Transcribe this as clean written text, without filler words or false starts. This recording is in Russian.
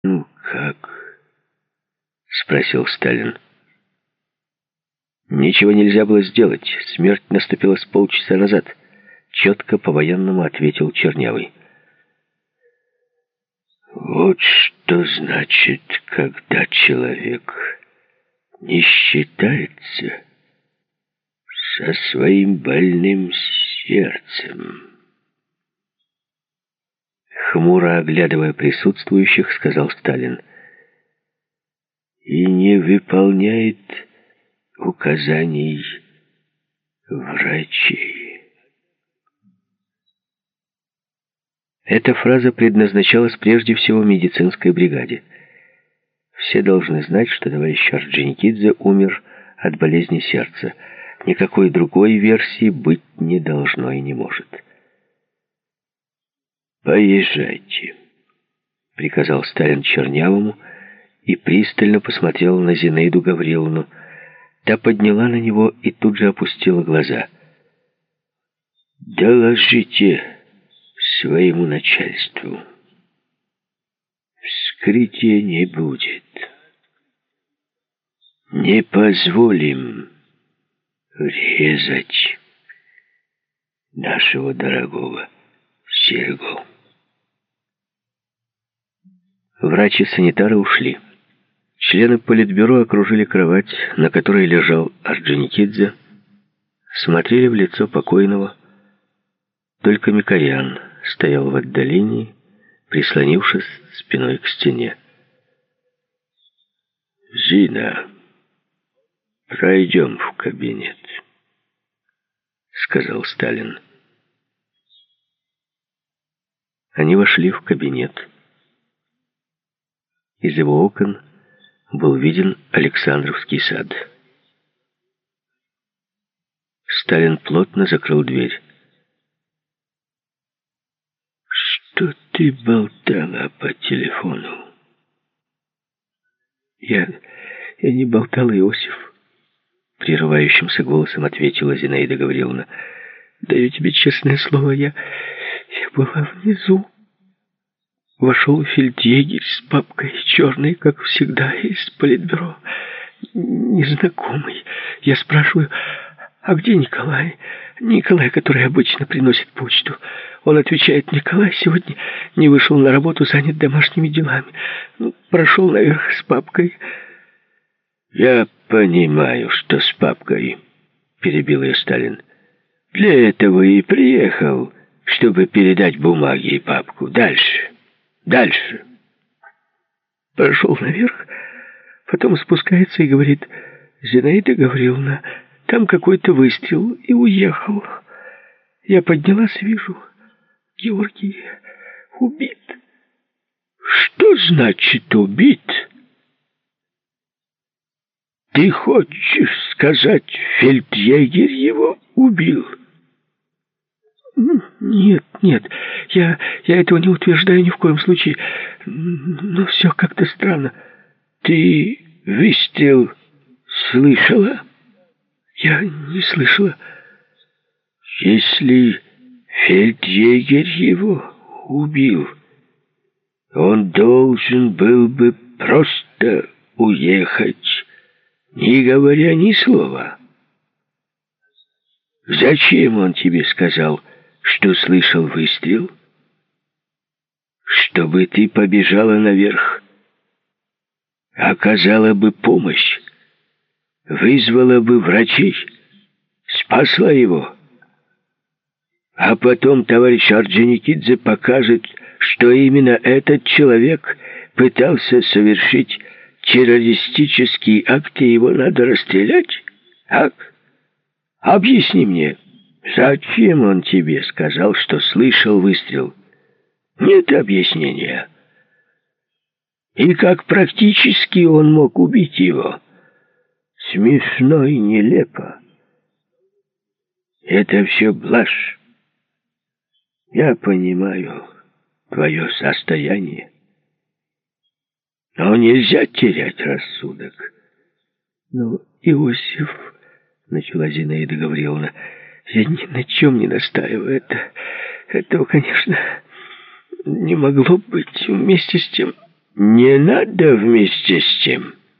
«Ну как?» — спросил Сталин. «Ничего нельзя было сделать. Смерть наступила с полчаса назад», — четко по-военному ответил Чернявый. «Вот что значит, когда человек не считается со своим больным сердцем». Хмуро оглядывая присутствующих, сказал Сталин. «И не выполняет указаний врачей». Эта фраза предназначалась прежде всего медицинской бригаде. Все должны знать, что товарищ Орджоникидзе умер от болезни сердца. Никакой другой версии быть не должно и не может. «Поезжайте», — приказал Сталин Чернявому и пристально посмотрел на Зинаиду Гавриловну. Та подняла на него и тут же опустила глаза. «Доложите своему начальству. Вскрытия не будет. Не позволим резать нашего дорогого Серегу». Врачи и санитары ушли. Члены политбюро окружили кровать, на которой лежал Орджоникидзе, смотрели в лицо покойного. Только Микоян стоял в отдалении, прислонившись спиной к стене. «Зина, пройдем в кабинет», — сказал Сталин. Они вошли в кабинет. Из его окон был виден Александровский сад. Сталин плотно закрыл дверь. «Что ты болтала по телефону?» Я не болтала, Иосиф», — прерывающимся голосом ответила Зинаида Гавриловна. «Даю тебе честное слово, я была внизу. Вошел фельдъегерь с папкой черной, как всегда, из политбюро. Незнакомый. Я спрашиваю, а где Николай? Николай, который обычно приносит почту. Он отвечает, Николай сегодня не вышел на работу, занят домашними делами. Прошел наверх с папкой». «Я понимаю, что с папкой», — перебил ее Сталин. «Для этого и приехал, чтобы передать бумаги и папку. Дальше». Прошел наверх, потом спускается и говорит, «Зинаида Гавриловна, там какой-то выстрел», и уехал. Я поднялась и вижу, Георгий убит. «Что значит убит? Ты хочешь сказать, фельдъегерь его убил?» Нет, я этого не утверждаю ни в коем случае, но все как-то странно. «Ты выстрел слышала?» «Я не слышала». «Если фельдъегерь его убил, он должен был бы просто уехать, не говоря ни слова. Зачем он тебе сказал, что слышал выстрел? Чтобы ты побежала наверх, оказала бы помощь, вызвала бы врачей, спасла его. А потом товарищ Орджоникидзе покажет, что именно этот человек пытался совершить террористический акт, и его надо расстрелять? Так? Объясни мне, зачем он тебе сказал, что слышал выстрел? Нет объяснения. И как практически он мог убить его? Смешно и нелепо. Это все блажь. Я понимаю твое состояние, но нельзя терять рассудок. «Ну, Иосиф, — начала Зинаида Гавриловна, — я ни на чем не настаиваю. Этого, конечно, не могло быть. Вместе с тем Не надо вместе с тем